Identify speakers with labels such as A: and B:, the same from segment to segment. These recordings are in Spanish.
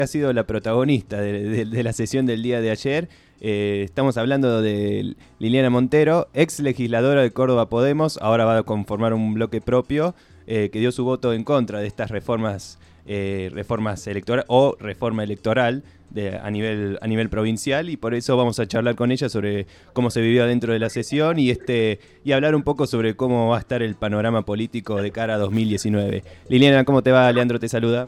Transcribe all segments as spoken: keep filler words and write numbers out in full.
A: ha sido la protagonista de, de, de la sesión del día de ayer. Eh, estamos hablando de Liliana Montero, ex legisladora de Córdoba Podemos, ahora va a conformar un bloque propio, eh, que dio su voto en contra de estas reformas, eh, reformas electorales o reforma electoral de, a, nivel, a nivel provincial, y por eso vamos a charlar con ella sobre cómo se vivió dentro de la sesión y, este, y hablar un poco sobre cómo va a estar el panorama político de cara a dos mil diecinueve. Liliana, ¿cómo te va? Leandro te saluda.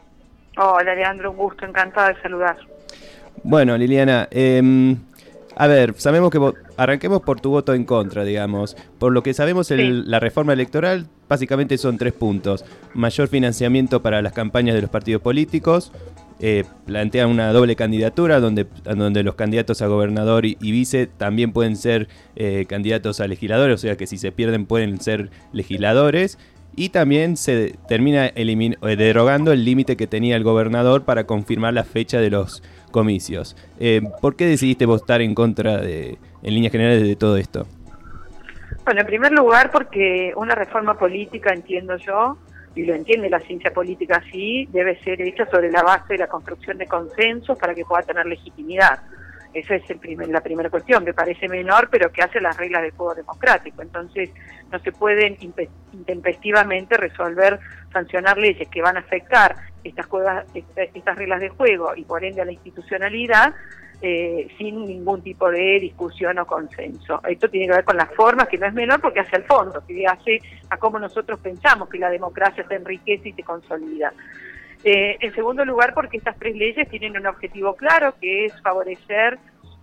B: Hola, Leandro, un gusto, encantada de saludar.
A: Bueno, Liliana, eh, a ver, sabemos que vo- arranquemos por tu voto en contra, digamos. Por lo que sabemos, el,
B: Sí.
A: la reforma electoral básicamente son tres puntos. Mayor financiamiento para las campañas de los partidos políticos, eh, plantean una doble candidatura donde, donde los candidatos a gobernador y, y vice también pueden ser eh, candidatos a legisladores, o sea que si se pierden pueden ser legisladores. Y también se termina elimin- eh, derogando el límite que tenía el gobernador para confirmar la fecha de los comicios. Eh, ¿Por qué decidiste votar en contra de, en líneas generales, de todo esto?
B: Bueno, en primer lugar porque una reforma política, entiendo yo, y lo entiende la ciencia política así, debe ser hecha sobre la base de la construcción de consensos para que pueda tener legitimidad. Esa es el primer, la primera cuestión, que parece menor, pero que hace las reglas del juego democrático. Entonces, no se pueden impe- intempestivamente resolver, sancionar leyes que van a afectar estas, juegas, estas reglas de juego y por ende a la institucionalidad, eh, sin ningún tipo de discusión o consenso. Esto tiene que ver con las formas, que no es menor porque hace al fondo, que hace a cómo nosotros pensamos que la democracia se enriquece y se consolida. Eh, en segundo lugar, porque estas tres leyes tienen un objetivo claro, que es favorecer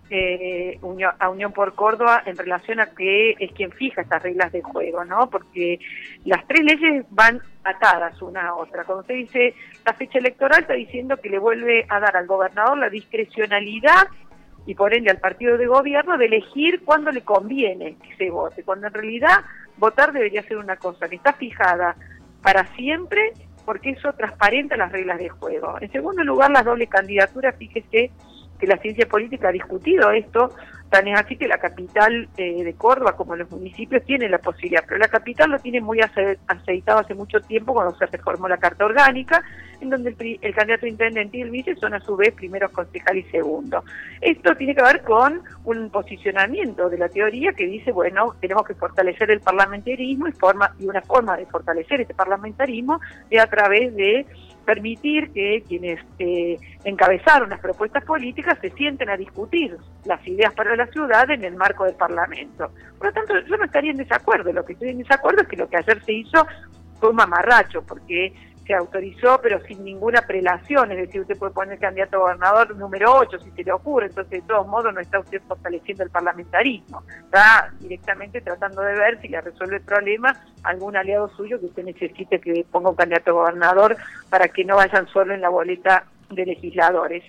B: eh, Unión, a Unión por Córdoba en relación a que es quien fija estas reglas de juego, ¿no? Porque las tres leyes van atadas una a otra. Cuando usted dice la fecha electoral, está diciendo que le vuelve a dar al gobernador la discrecionalidad y por ende al partido de gobierno de elegir cuándo le conviene que se vote, cuando en realidad votar debería ser una cosa que está fijada para siempre, porque eso transparenta las reglas de juego. En segundo lugar, las dobles candidaturas, fíjese que la ciencia política ha discutido esto, tan es así que la capital eh, de Córdoba, como los municipios, tienen la posibilidad, pero la capital lo tiene muy ace- aceitado hace mucho tiempo cuando se reformó la Carta Orgánica, en donde el, pri- el candidato a intendente y el vice son a su vez primeros concejal y segundo. Esto tiene que ver con un posicionamiento de la teoría que dice, bueno, tenemos que fortalecer el parlamentarismo y, forma, y una forma de fortalecer este parlamentarismo es a través de permitir que quienes eh, encabezaron las propuestas políticas se sienten a discutir las ideas para la ciudad en el marco del Parlamento. Por lo tanto, yo no estaría en desacuerdo. Lo que estoy en desacuerdo es que lo que ayer se hizo fue un mamarracho, porque se autorizó, pero sin ninguna prelación, es decir, usted puede poner candidato a gobernador número ocho si se le ocurre, entonces de todos modos no está usted fortaleciendo el parlamentarismo, está directamente tratando de ver si le resuelve el problema a algún aliado suyo que usted necesite que ponga un candidato a gobernador para que no vayan solo en la boleta de legisladores.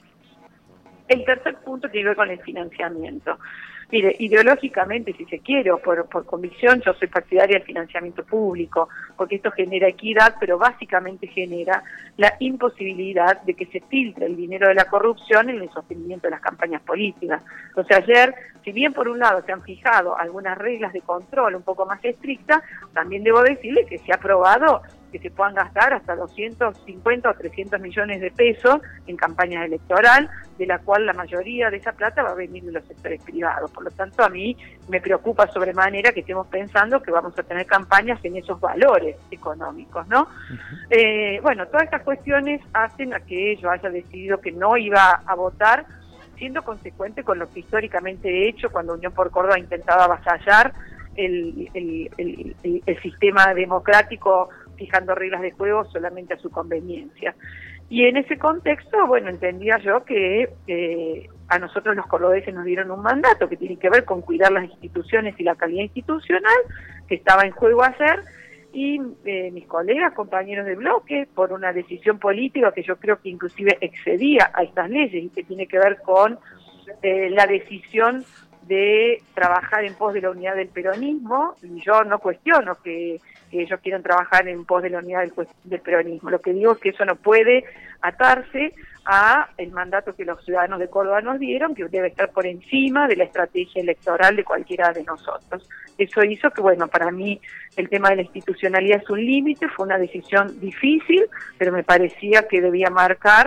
B: El tercer punto tiene que ver con el financiamiento. Mire, ideológicamente, si se quiere, o por, por convicción, yo soy partidaria del financiamiento público, porque esto genera equidad, pero básicamente genera la imposibilidad de que se filtre el dinero de la corrupción en el sostenimiento de las campañas políticas. Entonces ayer, si bien por un lado se han fijado algunas reglas de control un poco más estrictas, también debo decirle que se ha aprobado que se puedan gastar hasta doscientos cincuenta o trescientos millones de pesos en campaña electoral, de la cual la mayoría de esa plata va a venir de los sectores privados. Por lo tanto, a mí me preocupa sobremanera que estemos pensando que vamos a tener campañas en esos valores económicos, ¿no? Uh-huh. Eh, bueno, todas estas cuestiones hacen a que yo haya decidido que no iba a votar, siendo consecuente con lo que históricamente he hecho cuando Unión por Córdoba intentaba avasallar el, el, el, el, el sistema democrático, fijando reglas de juego solamente a su conveniencia. Y en ese contexto, bueno, entendía yo que eh, a nosotros los cordobeses nos dieron un mandato que tiene que ver con cuidar las instituciones y la calidad institucional, que estaba en juego ayer, y eh, mis colegas, compañeros de bloque, por una decisión política que yo creo que inclusive excedía a estas leyes y que tiene que ver con eh, la decisión de trabajar en pos de la unidad del peronismo, y yo no cuestiono que, que ellos quieran trabajar en pos de la unidad del, del peronismo. Lo que digo es que eso no puede atarse a el mandato que los ciudadanos de Córdoba nos dieron, que debe estar por encima de la estrategia electoral de cualquiera de nosotros. Eso hizo que, bueno, para mí el tema de la institucionalidad es un límite, fue una decisión difícil, pero me parecía que debía marcar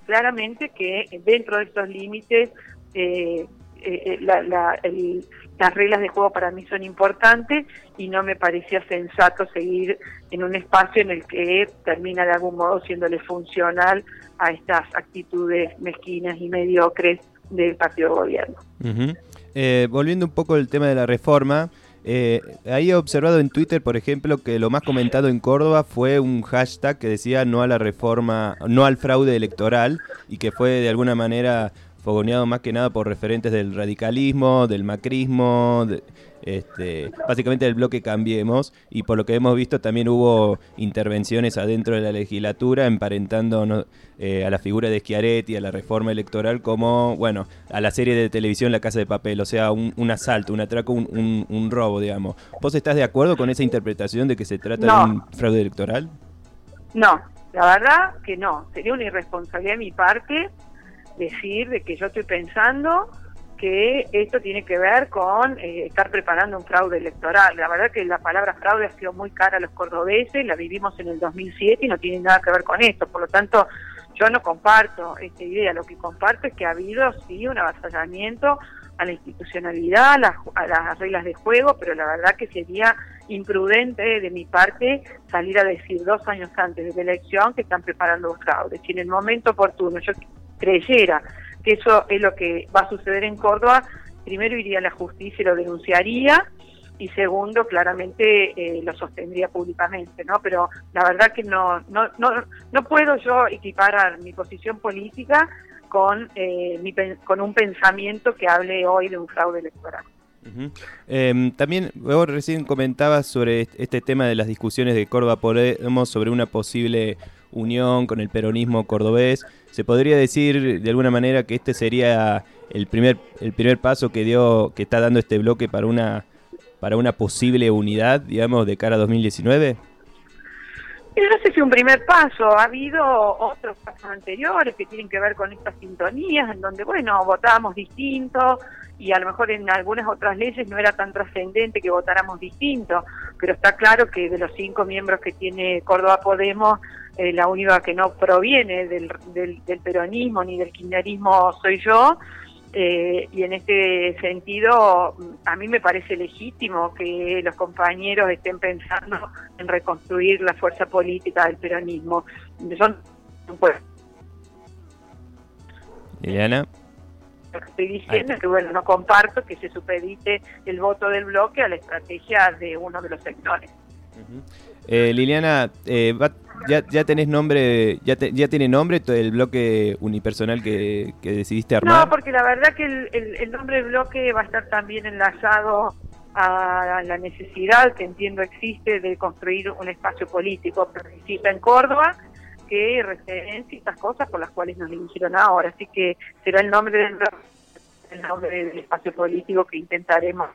B: claramente que dentro de estos límites eh, eh, la, la, el, las reglas de juego para mí son importantes y no me parecía sensato seguir en un espacio en el que termina de algún modo siéndole funcional a estas actitudes mezquinas y mediocres del partido de gobierno.
A: Uh-huh. Eh, volviendo un poco al tema de la reforma, eh, ahí he observado en Twitter, por ejemplo, que lo más comentado en Córdoba fue un hashtag que decía no a la reforma, no al fraude electoral, y que fue de alguna manera fogoneado más que nada por referentes del radicalismo, del macrismo, de, este, básicamente del bloque Cambiemos, y por lo que hemos visto también hubo intervenciones adentro de la legislatura emparentando ¿no? eh, a la figura de Schiaretti, a la reforma electoral, como, bueno, a la serie de televisión La Casa de Papel, o sea, un, un asalto, un atraco, un, un, un robo, digamos. ¿Vos estás de acuerdo con esa interpretación de que se trata no. de un fraude electoral?
B: No, la verdad que no, sería una irresponsabilidad de mi parte decir de que yo estoy pensando que esto tiene que ver con eh, estar preparando un fraude electoral. La verdad que la palabra fraude ha sido muy cara a los cordobeses, la vivimos en el dos mil siete y no tiene nada que ver con esto. Por lo tanto, yo no comparto esta idea. Lo que comparto es que ha habido, sí, un avasallamiento a la institucionalidad, a las, a las reglas de juego, pero la verdad que sería imprudente de mi parte salir a decir dos años antes de la elección que están preparando un fraude. Si en el momento oportuno yo creyera que eso es lo que va a suceder en Córdoba, primero iría a la justicia y lo denunciaría, y segundo, claramente eh, lo sostendría públicamente, ¿no? Pero la verdad que no no no no puedo yo equiparar mi posición política con eh, mi, con un pensamiento que hable hoy de un fraude electoral.
A: Uh-huh. Eh, también vos recién comentabas sobre este tema de las discusiones de Córdoba Podemos sobre una posible unión con el peronismo cordobés. ¿Se podría decir de alguna manera que este sería el primer el primer paso que dio que está dando este bloque para una para una posible unidad, digamos, de cara a dos mil diecinueve?
B: No sé si un primer paso, ha habido otros pasos anteriores que tienen que ver con estas sintonías, en donde, bueno, votábamos distinto y a lo mejor en algunas otras leyes no era tan trascendente que votáramos distinto, pero está claro que de los cinco miembros que tiene Córdoba Podemos, eh, la única que no proviene del, del, del peronismo ni del kirchnerismo soy yo. Eh, y en este sentido a mí me parece legítimo que los compañeros estén pensando en reconstruir la fuerza política del peronismo. Son, pues,
A: Liliana,
B: lo que estoy diciendo es que bueno, no comparto que se supedite el voto del bloque a la estrategia de uno de los sectores.
A: Uh-huh. eh, Liliana, eh, va, ya, ya tenés nombre, ya, te, ya tiene nombre el bloque unipersonal que, que decidiste armar.
B: No, porque la verdad que el, el, el nombre del bloque va a estar también enlazado a la necesidad que entiendo existe de construir un espacio político progresista en Córdoba que referencie estas cosas por las cuales nos eligieron ahora. Así que será el nombre del bloque, el nombre del espacio político que intentaremos.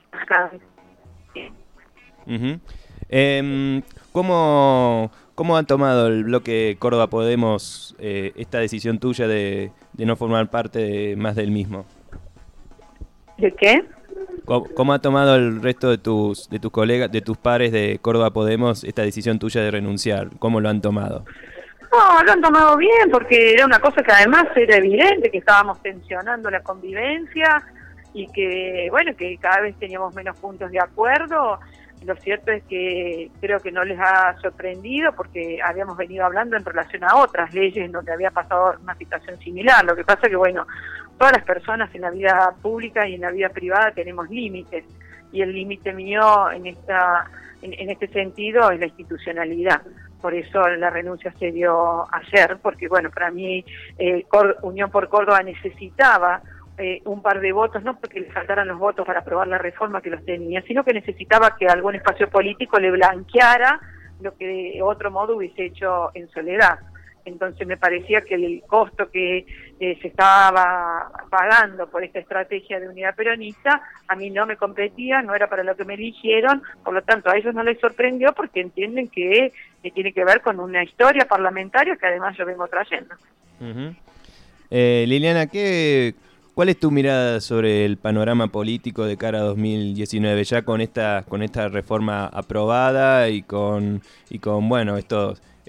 A: Uh-huh. Eh, ¿cómo, ¿Cómo han tomado el bloque Córdoba Podemos eh, esta decisión tuya de, de no formar parte de, más del mismo?
B: ¿De qué?
A: ¿Cómo, ¿Cómo ha tomado el resto de tus de tus colegas, de tus pares de Córdoba Podemos esta decisión tuya de renunciar? ¿Cómo lo han tomado?
B: No, lo han tomado bien, porque era una cosa que además era evidente, que estábamos tensionando la convivencia y que, bueno, que cada vez teníamos menos puntos de acuerdo. Lo cierto es que creo que no les ha sorprendido porque habíamos venido hablando en relación a otras leyes en donde había pasado una situación similar. Lo que pasa es que, bueno, todas las personas en la vida pública y en la vida privada tenemos límites, y el límite mío en esta en, en este sentido es la institucionalidad. Por eso la renuncia se dio ayer, porque, bueno, para mí eh, Unión por Córdoba necesitaba Eh, un par de votos, no porque le faltaran los votos para aprobar la reforma que los tenía, sino que necesitaba que algún espacio político le blanqueara lo que de otro modo hubiese hecho en soledad. Entonces me parecía que el costo que eh, se estaba pagando por esta estrategia de unidad peronista a mí no me competía, no era para lo que me eligieron, por lo tanto a ellos no les sorprendió porque entienden que eh, tiene que ver con una historia parlamentaria que además yo vengo trayendo.
A: Uh-huh. eh, Liliana, ¿qué... ¿Cuál es tu mirada sobre el panorama político de cara a dos mil diecinueve, ya con esta con esta reforma aprobada y con y con bueno estos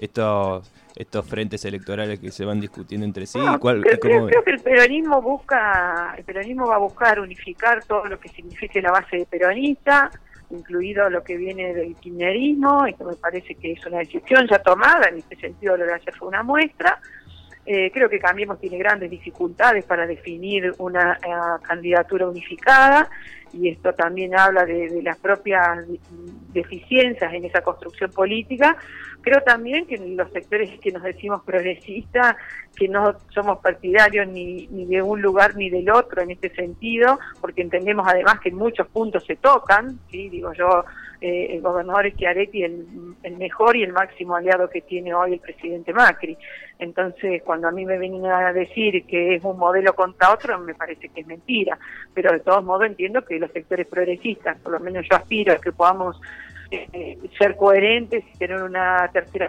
A: estos estos frentes electorales que se van discutiendo entre sí?
B: No,
A: ¿Y cuál,
B: creo,
A: y cómo...
B: creo que el peronismo busca, el peronismo va a buscar unificar todo lo que signifique la base de peronista, incluido lo que viene del kirchnerismo. Esto me parece que es una decisión ya tomada, en este sentido lo de ayer fue una muestra. Eh, creo que Cambiemos tiene grandes dificultades para definir una uh, candidatura unificada, y esto también habla de, de las propias deficiencias en esa construcción política. Creo también que los sectores que nos decimos progresistas, que no somos partidarios ni, ni de un lugar ni del otro en este sentido, porque entendemos además que en muchos puntos se tocan, ¿sí? Digo yo, eh, el gobernador Schiaretti el, el mejor y el máximo aliado que tiene hoy el presidente Macri. Entonces, cuando a mí me vienen a decir que es un modelo contra otro, me parece que es mentira. Pero de todos modos entiendo que los sectores progresistas, por lo menos yo aspiro a que podamos eh, ser coherentes y tener una tercera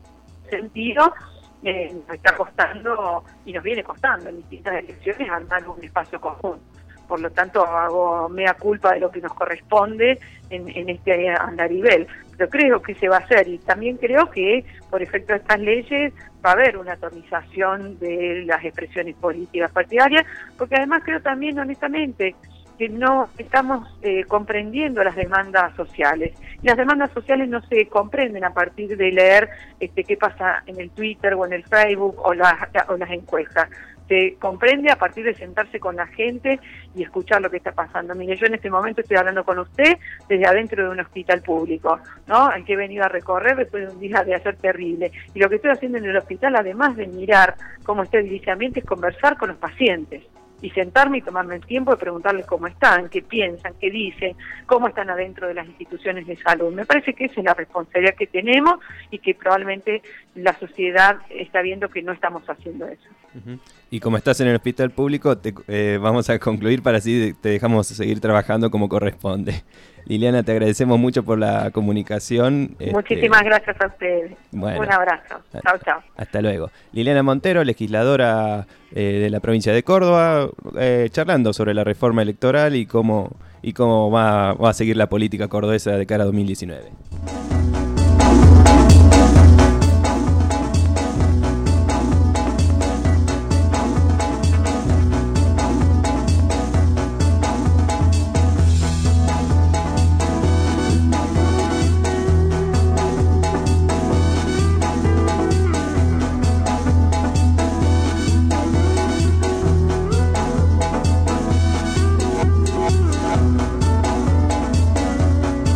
B: sentido, eh, nos está costando y nos viene costando en distintas elecciones armar un espacio común. Por lo tanto, hago mea culpa de lo que nos corresponde en, en este andarivel. Pero creo que se va a hacer, y también creo que por efecto de estas leyes va a haber una atomización de las expresiones políticas partidarias, porque además creo también, honestamente, que no estamos eh, comprendiendo las demandas sociales. Y las demandas sociales no se comprenden a partir de leer este, qué pasa en el Twitter o en el Facebook o las, o las encuestas. Se comprende a partir de sentarse con la gente y escuchar lo que está pasando. Mire, yo en este momento estoy hablando con usted desde adentro de un hospital público, ¿no? Al que he venido a recorrer después de un día de ayer terrible. Y lo que estoy haciendo en el hospital, además de mirar cómo está el ediliciamiento, es conversar con los pacientes. Y sentarme y tomarme el tiempo de preguntarles cómo están, qué piensan, qué dicen, cómo están adentro de las instituciones de salud. Me parece que esa es la responsabilidad que tenemos y que probablemente la sociedad está viendo que no estamos haciendo eso.
A: Uh-huh. Y como estás en el hospital público, te, eh, vamos a concluir para así te dejamos seguir trabajando como corresponde. Liliana, te agradecemos mucho por la comunicación.
B: Muchísimas este, gracias a ustedes.
A: Bueno,
B: un abrazo. Chao, chao.
A: Hasta luego. Liliana Montero, legisladora eh, de la provincia de Córdoba, eh, charlando sobre la reforma electoral y cómo, y cómo va, va a seguir la política cordobesa de cara a dos mil diecinueve.